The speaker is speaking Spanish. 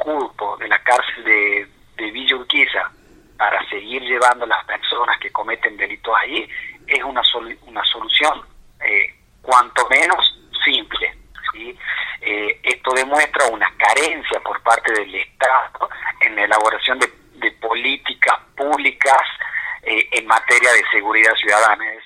cupo de la cárcel de Villa Urquiza para seguir llevando a las personas que cometen delitos ahí es una solución cuanto menos simple, ¿sí? Esto demuestra una carencia por parte del Estado en la elaboración de políticas públicas en materia de seguridad ciudadana.